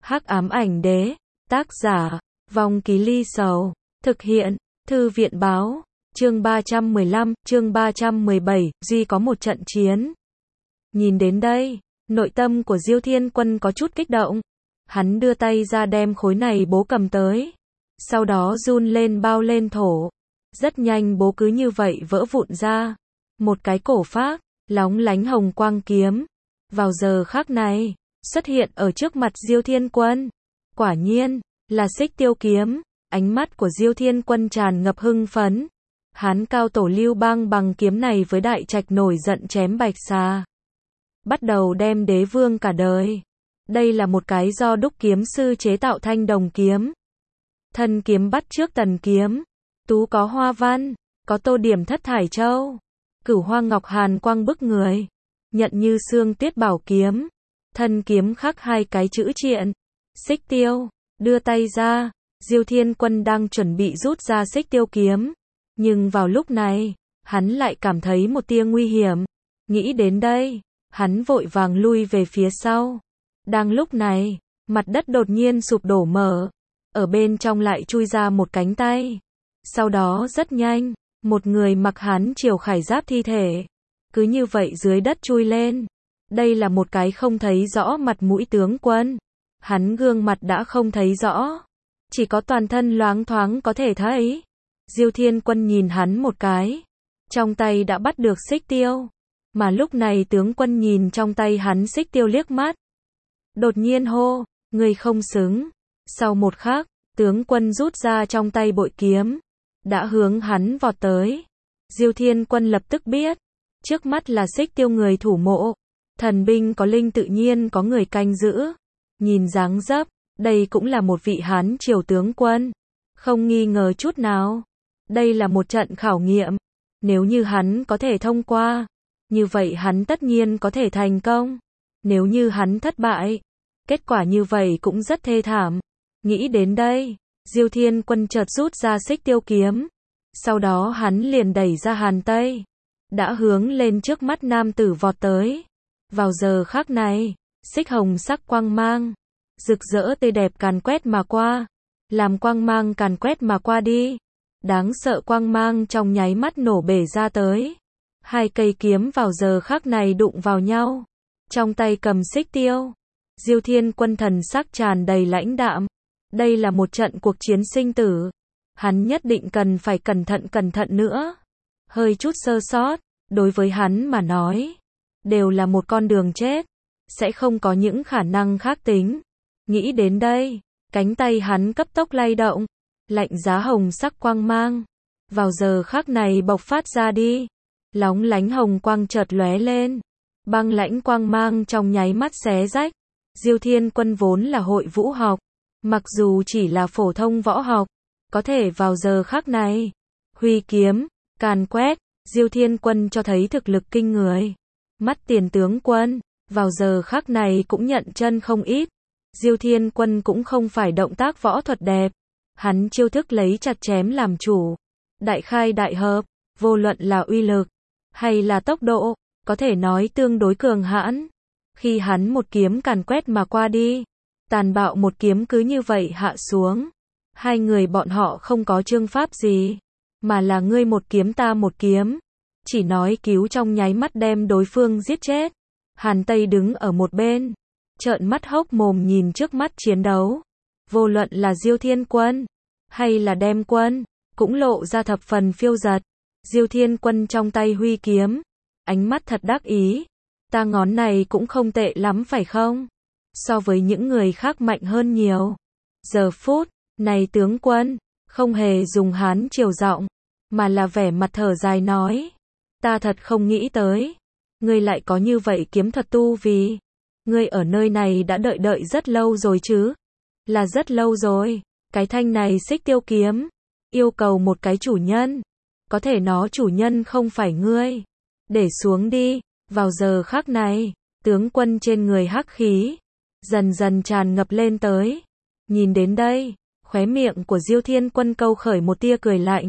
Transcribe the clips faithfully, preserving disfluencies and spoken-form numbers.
Hắc ám ảnh đế, tác giả, Vong Ký Ly Sầu, thực hiện, Thư viện báo, chương ba trăm mười lăm, chương ba trăm mười bảy, duy có một trận chiến. Nhìn đến đây, nội tâm của Diêu Thiên Quân có chút kích động. Hắn đưa tay ra đem khối này bố cầm tới. Sau đó run lên bao lên thổ. Rất nhanh bố cứ như vậy vỡ vụn ra. Một cái cổ phác, lóng lánh hồng quang kiếm. Vào giờ khắc này, xuất hiện ở trước mặt Diêu Thiên Quân. Quả nhiên, là Xích Tiêu kiếm. Ánh mắt của Diêu Thiên Quân tràn ngập hưng phấn. Hán cao tổ Lưu Bang bằng kiếm này với đại trạch nổi giận chém Bạch Xà. Bắt đầu đem đế vương cả đời. Đây là một cái do đúc kiếm sư chế tạo thanh đồng kiếm. Thân kiếm bắt trước tần kiếm. Tú có hoa văn, có tô điểm thất thải châu. Cửu hoa ngọc hàn quang bức người. Nhận như xương tuyết bảo kiếm. Thân kiếm khắc hai cái chữ triện. Xích Tiêu, đưa tay ra. Diêu Thiên Quân đang chuẩn bị rút ra Xích Tiêu kiếm. Nhưng vào lúc này, hắn lại cảm thấy một tia nguy hiểm. Nghĩ đến đây, hắn vội vàng lui về phía sau. Đang lúc này, mặt đất đột nhiên sụp đổ mở. Ở bên trong lại chui ra một cánh tay. Sau đó rất nhanh, một người mặc hán triều khải giáp thi thể. Cứ như vậy dưới đất chui lên. Đây là một cái không thấy rõ mặt mũi tướng quân. Hắn gương mặt đã không thấy rõ. Chỉ có toàn thân loáng thoáng có thể thấy. Diêu Thiên Quân nhìn hắn một cái. Trong tay đã bắt được Xích Tiêu. Mà lúc này tướng quân nhìn trong tay hắn Xích Tiêu liếc mắt. Đột nhiên hô, người không xứng. Sau một khắc, tướng quân rút ra trong tay bội kiếm. Đã hướng hắn vọt tới. Diêu Thiên Quân lập tức biết. Trước mắt là Xích Tiêu người thủ mộ. Thần binh có linh tự nhiên có người canh giữ. Nhìn dáng dấp, đây cũng là một vị hán triều tướng quân. Không nghi ngờ chút nào. Đây là một trận khảo nghiệm. Nếu như hắn có thể thông qua, như vậy hắn tất nhiên có thể thành công. Nếu như hắn thất bại, kết quả như vậy cũng rất thê thảm. Nghĩ đến đây, Diêu Thiên Quân chợt rút ra Xích Tiêu kiếm. Sau đó hắn liền đẩy ra hàn tây. Đã hướng lên trước mắt nam tử vọt tới. Vào giờ khắc này, xích hồng sắc quang mang. Rực rỡ tươi đẹp càn quét mà qua. Làm quang mang càn quét mà qua đi. Đáng sợ quang mang trong nháy mắt nổ bể ra tới. Hai cây kiếm vào giờ khắc này đụng vào nhau. Trong tay cầm Xích Tiêu. Diêu Thiên Quân thần sắc tràn đầy lãnh đạm. Đây là một trận cuộc chiến sinh tử. Hắn nhất định cần phải cẩn thận cẩn thận nữa. Hơi chút sơ sót, đối với hắn mà nói, đều là một con đường chết. Sẽ không có những khả năng khác tính. Nghĩ đến đây, cánh tay hắn cấp tốc lay động. Lạnh giá hồng sắc quang mang. Vào giờ khắc này bộc phát ra đi. Lóng lánh hồng quang chợt lóe lên. Băng lãnh quang mang trong nháy mắt xé rách. Diêu Thiên Quân vốn là hội vũ học. Mặc dù chỉ là phổ thông võ học. Có thể vào giờ khắc này. Huy kiếm, càn quét. Diêu Thiên Quân cho thấy thực lực kinh người. Mắt tiền tướng quân. Vào giờ khắc này cũng nhận chân không ít. Diêu Thiên Quân cũng không phải động tác võ thuật đẹp. Hắn chiêu thức lấy chặt chém làm chủ. Đại khai đại hợp. Vô luận là uy lực. Hay là tốc độ. Có thể nói tương đối cường hãn. Khi hắn một kiếm càn quét mà qua đi. Tàn bạo một kiếm cứ như vậy hạ xuống. Hai người bọn họ không có chương pháp gì. Mà là ngươi một kiếm ta một kiếm. Chỉ nói cứu trong nháy mắt đem đối phương giết chết. Hàn Tây đứng ở một bên. Trợn mắt hốc mồm nhìn trước mắt chiến đấu. Vô luận là Diêu Thiên Quân. Hay là Đem Quân. Cũng lộ ra thập phần phiêu dật. Diêu Thiên Quân trong tay huy kiếm. Ánh mắt thật đắc ý. Ta ngón này cũng không tệ lắm phải không? So với những người khác mạnh hơn nhiều. Giờ phút này tướng quân. Không hề dùng hán triều giọng. Mà là vẻ mặt thở dài nói. Ta thật không nghĩ tới. Ngươi lại có như vậy kiếm thuật tu vì. Ngươi ở nơi này đã đợi đợi rất lâu rồi chứ. Là rất lâu rồi. Cái thanh này Xích Tiêu kiếm. Yêu cầu một cái chủ nhân. Có thể nó chủ nhân không phải ngươi. Để xuống đi. Vào giờ khắc này, tướng quân trên người hắc khí. Dần dần tràn ngập lên tới. Nhìn đến đây, khóe miệng của Diêu Thiên Quân câu khởi một tia cười lạnh.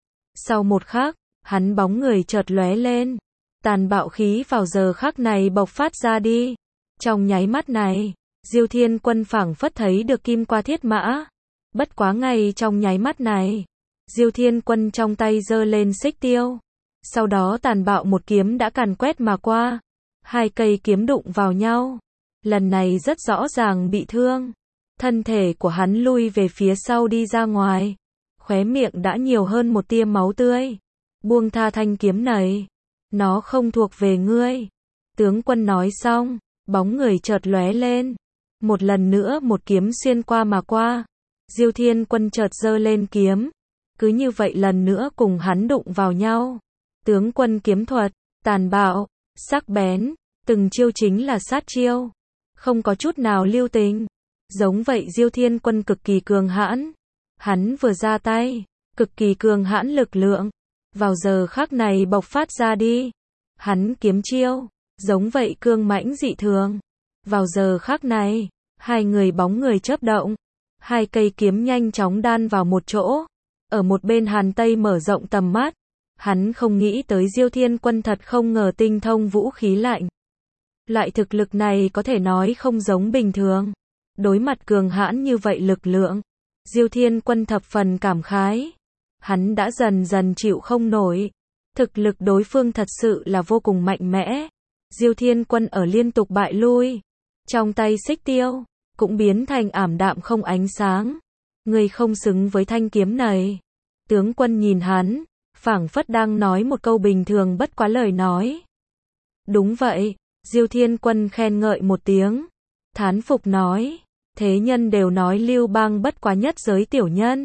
Sau một khắc, hắn bóng người chợt lóe lên. Tàn bạo khí vào giờ khắc này bộc phát ra đi. Trong nháy mắt này, Diêu Thiên Quân phảng phất thấy được kim qua thiết mã. Bất quá ngay trong nháy mắt này, Diêu Thiên Quân trong tay giơ lên xích tiêu. Sau đó tàn bạo một kiếm đã càn quét mà qua. Hai cây kiếm đụng vào nhau. Lần này rất rõ ràng bị thương. Thân thể của hắn lui về phía sau đi ra ngoài. Khóe miệng đã nhiều hơn một tia máu tươi. Buông tha thanh kiếm này. Nó không thuộc về ngươi. Tướng quân nói xong, bóng người chợt lóe lên. Một lần nữa một kiếm xuyên qua mà qua. Diêu Thiên Quân chợt giơ lên kiếm. Cứ như vậy lần nữa cùng hắn đụng vào nhau. Tướng quân kiếm thuật, tàn bạo, sắc bén, từng chiêu chính là sát chiêu. Không có chút nào lưu tình. Giống vậy Diêu Thiên Quân cực kỳ cường hãn. Hắn vừa ra tay, cực kỳ cường hãn lực lượng. Vào giờ khắc này bộc phát ra đi. Hắn kiếm chiêu, giống vậy cương mãnh dị thường. Vào giờ khắc này, hai người bóng người chớp động. Hai cây kiếm nhanh chóng đan vào một chỗ. Ở một bên Hàn Tây mở rộng tầm mắt. Hắn không nghĩ tới Diêu Thiên Quân thật không ngờ tinh thông vũ khí lạnh. Loại thực lực này có thể nói không giống bình thường. Đối mặt cường hãn như vậy lực lượng, Diêu Thiên Quân thập phần cảm khái. Hắn đã dần dần chịu không nổi. Thực lực đối phương thật sự là vô cùng mạnh mẽ. Diêu Thiên Quân ở liên tục bại lui. Trong tay xích tiêu, cũng biến thành ảm đạm không ánh sáng. Ngươi không xứng với thanh kiếm này. Tướng quân nhìn hắn, phảng phất đang nói một câu bình thường bất quá lời nói. Đúng vậy, Diêu Thiên Quân khen ngợi một tiếng. Thán phục nói, thế nhân đều nói Lưu Bang bất quá nhất giới tiểu nhân.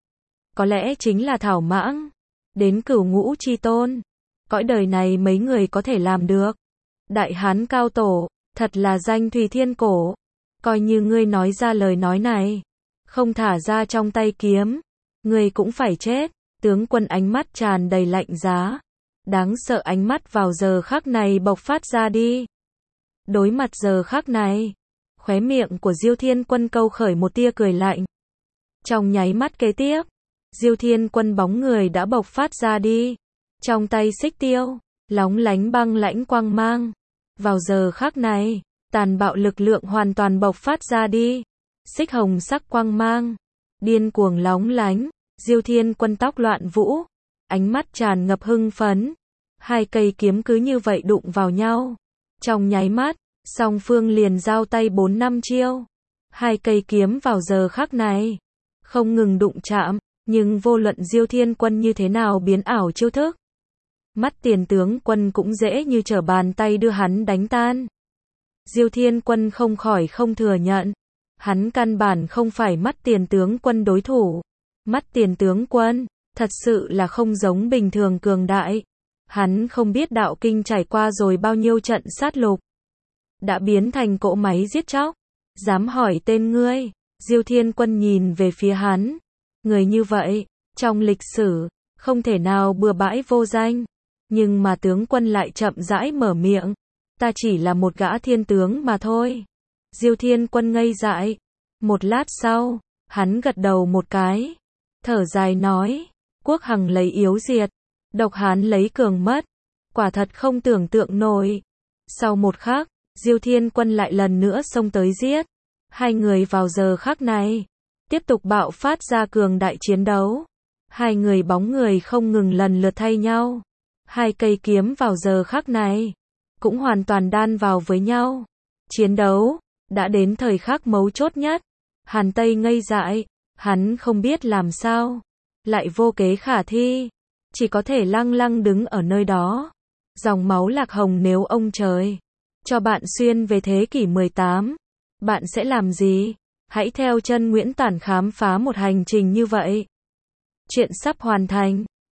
Có lẽ chính là thảo mãng. Đến cửu ngũ chi tôn. Cõi đời này mấy người có thể làm được. Đại Hán cao tổ, thật là danh thùy thiên cổ. Coi như ngươi nói ra lời nói này, không thả ra trong tay kiếm, ngươi cũng phải chết. Tướng quân ánh mắt tràn đầy lạnh giá. Đáng sợ ánh mắt vào giờ khắc này bộc phát ra đi. Đối mặt giờ khắc này, khóe miệng của Diêu Thiên Quân câu khởi một tia cười lạnh. Trong nháy mắt kế tiếp, Diêu Thiên Quân bóng người đã bộc phát ra đi. Trong tay xích tiêu, lóng lánh băng lãnh quang mang. Vào giờ khắc này, tàn bạo lực lượng hoàn toàn bộc phát ra đi. Xích hồng sắc quang mang, điên cuồng lóng lánh. Diêu Thiên Quân tóc loạn vũ, ánh mắt tràn ngập hưng phấn. Hai cây kiếm cứ như vậy đụng vào nhau. Trong nháy mắt, song phương liền giao tay bốn năm chiêu. Hai cây kiếm vào giờ khắc này, không ngừng đụng chạm, nhưng vô luận Diêu Thiên Quân như thế nào biến ảo chiêu thức. Mắt Tiền tướng quân cũng dễ như trở bàn tay đưa hắn đánh tan. Diêu Thiên Quân không khỏi không thừa nhận. Hắn căn bản không phải mắt Tiền tướng quân đối thủ. Mắt Tiền tướng quân, thật sự là không giống bình thường cường đại. Hắn không biết đạo kinh trải qua rồi bao nhiêu trận sát lục. Đã biến thành cỗ máy giết chóc. Dám hỏi tên ngươi. Diêu Thiên Quân nhìn về phía hắn. Người như vậy, trong lịch sử, không thể nào bừa bãi vô danh. Nhưng mà tướng quân lại chậm rãi mở miệng. Ta chỉ là một gã thiên tướng mà thôi. Diêu Thiên Quân ngây dại. Một lát sau, hắn gật đầu một cái. Thở dài nói, quốc hằng lấy yếu diệt, độc hán lấy cường mất. Quả thật không tưởng tượng nổi. Sau một khắc, Diêu Thiên Quân lại lần nữa xông tới giết. Hai người vào giờ khắc này, tiếp tục bạo phát ra cường đại chiến đấu. Hai người bóng người không ngừng lần lượt thay nhau. Hai cây kiếm vào giờ khắc này, cũng hoàn toàn đan vào với nhau. Chiến đấu, đã đến thời khắc mấu chốt nhất. Hàn Tây ngây dại, hắn không biết làm sao. Lại vô kế khả thi. Chỉ có thể lăng lăng đứng ở nơi đó. Dòng máu lạc hồng nếu ông trời cho bạn xuyên về thế kỷ mười tám, bạn sẽ làm gì? Hãy theo chân Nguyễn Tản khám phá một hành trình như vậy. Chuyện sắp hoàn thành.